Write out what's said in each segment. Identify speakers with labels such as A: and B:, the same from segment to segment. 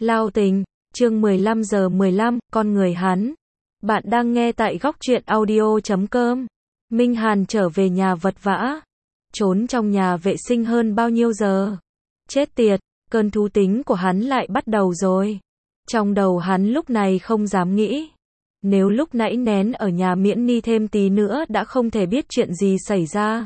A: Lao tình, chương 15:15, con người hắn. Bạn đang nghe tại góc truyện audio.com. Minh Hàn trở về nhà vật vã. Trốn trong nhà vệ sinh hơn bao nhiêu giờ. Chết tiệt, cơn thú tính của hắn lại bắt đầu rồi. Trong đầu hắn lúc này không dám nghĩ. Nếu lúc nãy nén ở nhà Miễn Ni thêm tí nữa đã không thể biết chuyện gì xảy ra.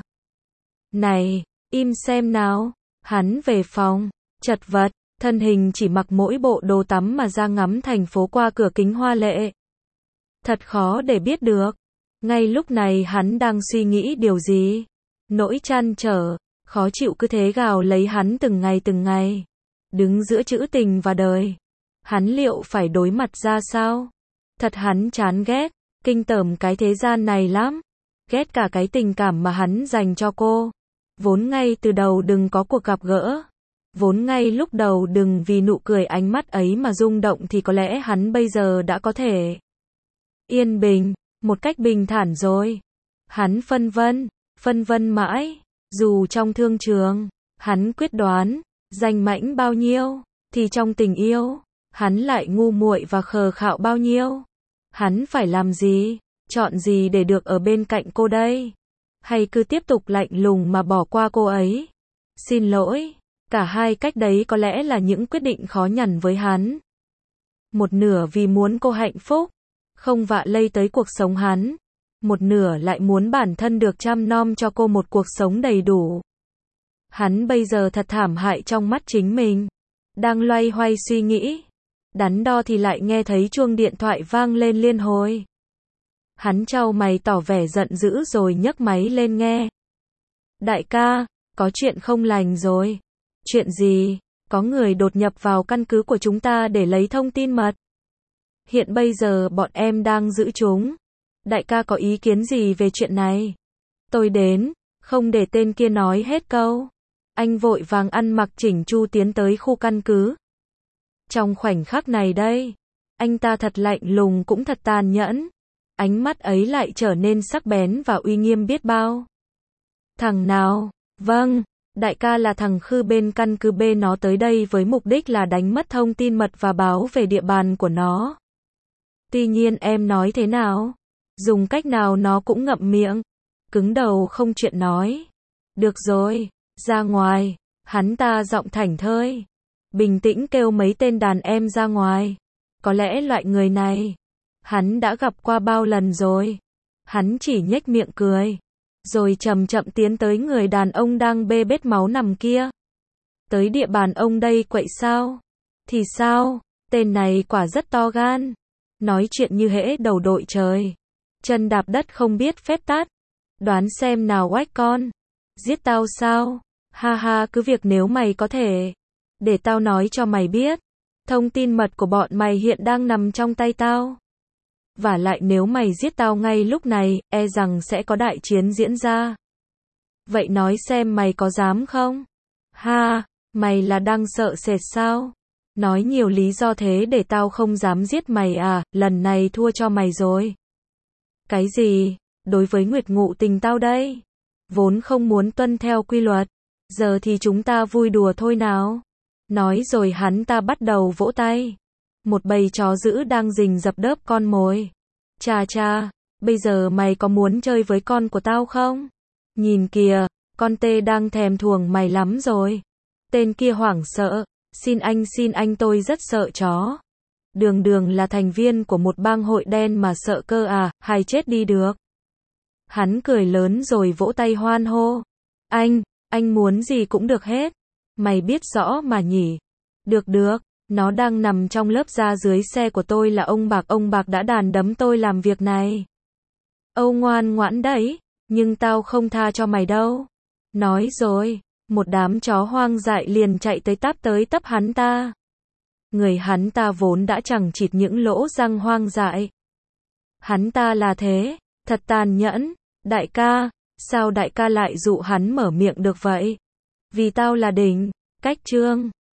A: Này, im xem nào. Hắn về phòng, chật vật, thân hình chỉ mặc mỗi bộ đồ tắm mà ra ngắm thành phố qua cửa kính hoa lệ. Thật khó để biết được. Ngay lúc này hắn đang suy nghĩ điều gì. Nỗi trăn trở, khó chịu cứ thế gào lấy hắn từng ngày. Đứng giữa trữ tình và đời. Hắn liệu phải đối mặt ra sao? Thật hắn chán ghét, kinh tởm cái thế gian này lắm. Ghét cả cái tình cảm mà hắn dành cho cô. Vốn ngay từ đầu đừng có cuộc gặp gỡ. Vốn ngay lúc đầu đừng vì nụ cười ánh mắt ấy mà rung động thì có lẽ hắn bây giờ đã có thể yên bình, một cách bình thản rồi. Hắn phân vân mãi, dù trong thương trường, hắn quyết đoán, danh mãnh bao nhiêu, thì trong tình yêu, hắn lại ngu muội và khờ khạo bao nhiêu. Hắn phải làm gì, chọn gì để được ở bên cạnh cô đây? Hay cứ tiếp tục lạnh lùng mà bỏ qua cô ấy? Xin lỗi, cả hai cách đấy có lẽ là những quyết định khó nhằn với hắn. Một nửa vì muốn cô hạnh phúc, không vạ lây tới cuộc sống hắn. Một nửa lại muốn bản thân được chăm nom cho cô một cuộc sống đầy đủ. Hắn bây giờ thật thảm hại trong mắt chính mình. Đang loay hoay suy nghĩ, đắn đo thì lại nghe thấy chuông điện thoại vang lên liên hồi. Hắn chau mày tỏ vẻ giận dữ rồi nhấc máy lên nghe. Đại ca, có chuyện không lành rồi. Chuyện gì? Có người đột nhập vào căn cứ của chúng ta để lấy thông tin mật. Hiện bây giờ bọn em đang giữ chúng. Đại ca có ý kiến gì về chuyện này? Tôi đến, không để tên kia nói hết câu. Anh vội vàng ăn mặc chỉnh chu tiến tới khu căn cứ. Trong khoảnh khắc này đây, anh ta thật lạnh lùng cũng thật tàn nhẫn. Ánh mắt ấy lại trở nên sắc bén và uy nghiêm biết bao. Thằng nào? Vâng, đại ca là thằng Khư bên căn cứ B, nó tới đây với mục đích là đánh mất thông tin mật và báo về địa bàn của nó. Tuy nhiên em nói thế nào? Dùng cách nào nó cũng ngậm miệng, cứng đầu không chuyện nói. Được rồi, ra ngoài. Hắn ta giọng thảnh thơi, bình tĩnh kêu mấy tên đàn em ra ngoài. Có lẽ loại người này hắn đã gặp qua bao lần rồi. Hắn chỉ nhếch miệng cười, rồi chậm chậm tiến tới người đàn ông đang bê bết máu nằm kia. Tới địa bàn ông đây quậy sao? Thì sao? Tên này quả rất to gan. Nói chuyện như hễ đầu đội trời. Chân đạp đất không biết phép tắc. Đoán xem nào oách con. Giết tao sao? Ha ha, cứ việc nếu mày có thể. Để tao nói cho mày biết. Thông tin mật của bọn mày hiện đang nằm trong tay tao. Vả lại nếu mày giết tao ngay lúc này, e rằng sẽ có đại chiến diễn ra. Vậy nói xem mày có dám không? Ha, mày là đang sợ sệt sao? Nói nhiều lý do thế để tao không dám giết mày à, lần này thua cho mày rồi. Cái gì? Đối với Nguyệt Ngụ Tình tao đây. Vốn không muốn tuân theo quy luật. Giờ thì chúng ta vui đùa thôi nào. Nói rồi hắn ta bắt đầu vỗ tay. Một bầy chó dữ đang rình rập đớp con mồi. Cha, bây giờ mày có muốn chơi với con của tao không? Nhìn kìa, con tê đang thèm thuồng mày lắm rồi. Tên kia hoảng sợ. Xin anh tôi rất sợ chó. Đường là thành viên của một bang hội đen mà sợ cơ à, hay chết đi được. Hắn cười lớn rồi vỗ tay hoan hô. Anh muốn gì cũng được hết. Mày biết rõ mà nhỉ. Được, nó đang nằm trong lớp da dưới xe của tôi là ông Bạc đã đàn đấm tôi làm việc này. Âu ngoan ngoãn đấy, nhưng tao không tha cho mày đâu. Nói rồi, một đám chó hoang dại liền chạy tới tấp hắn ta. Người hắn ta vốn đã chẳng chịt những lỗ răng hoang dại. Hắn ta là thế, thật tàn nhẫn. Đại ca, sao đại ca lại dụ hắn mở miệng được vậy? Vì tao là đỉnh, cách trương.